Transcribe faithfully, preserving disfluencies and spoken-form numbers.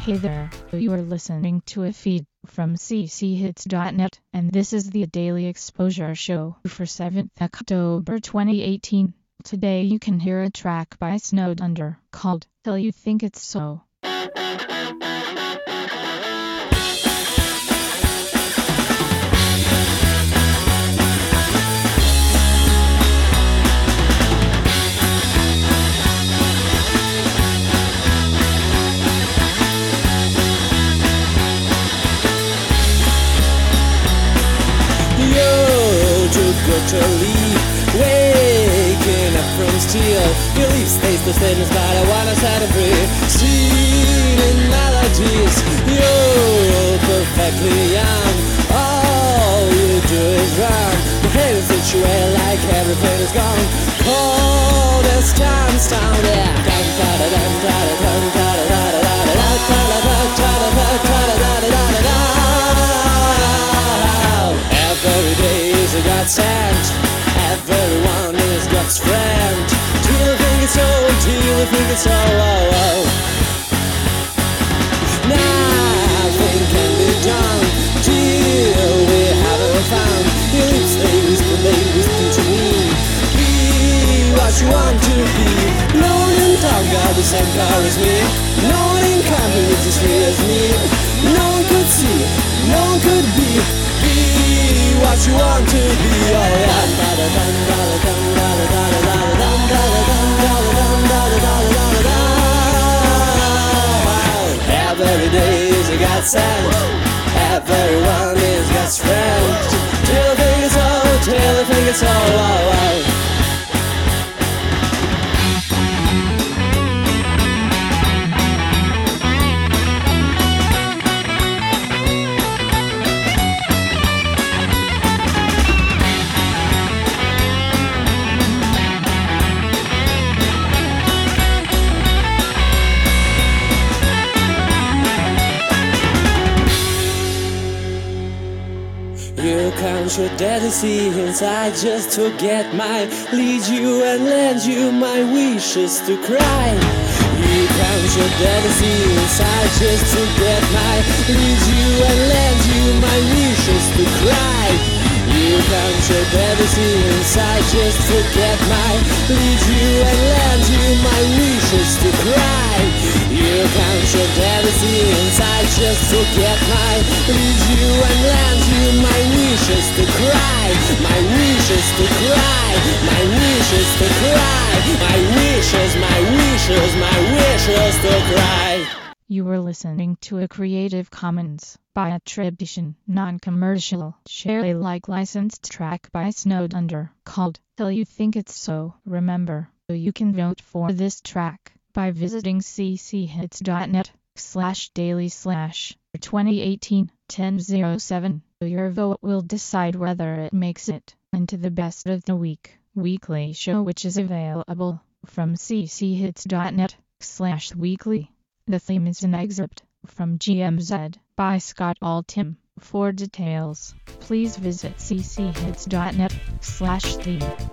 Hey there, you are listening to a feed from c c hits dot net, and this is the Daily Exposure Show for seventh October twenty eighteen. Today you can hear a track by Snowed Under called Till You Think It's So. To leave, waking up from steel. Your leaf stays the same as but I wanna set it free. Seen melodies, you're perfectly young. All you do is run. The head is situated like everything is gone. Cold as time's down there. Dun da da dun da da dun da da da da da da da da da da da da. Every day is a godsend. Everyone is God's friend. Do you think it's so? Do you think it's so? Oh, oh. Nothing can be done till we haven't found. Your lips, they whisper, they whisper to me. Be what you want to be. No one in town got the same car as me. No one in country is as free as me. No one could see, no one could be. Be what you want to be, oh yeah. Every day is a godsend. Everyone is God's friend. Till the thing is all, till the thing is all, oh, oh. You count your destiny inside just to get mine. Lead you and lend you my wishes to cry. You count your destiny inside just to get mine. Lead you and lend you my wishes to cry. You count your destiny inside just to get mine. Lead you and lend you my wishes to cry. You count your destiny inside just to get mine. Lead you and lend you my wishes to cry. My wishes to cry. My wishes to cry. My wishes, my wishes, my wishes to cry. You were listening to a Creative Commons by attribution, non-commercial, share Alike licensed track by Snowed Under called Till You Think It's So. Remember, you can vote for this track by visiting c c hits dot net slash daily slash twenty eighteen ten oh seven. Your vote will decide whether it makes it into the best of the week weekly show, which is available from c c hits dot net slash weekly. The theme is an excerpt from G M Z by Scott Altham. For details, please visit c c hits dot net slash theme.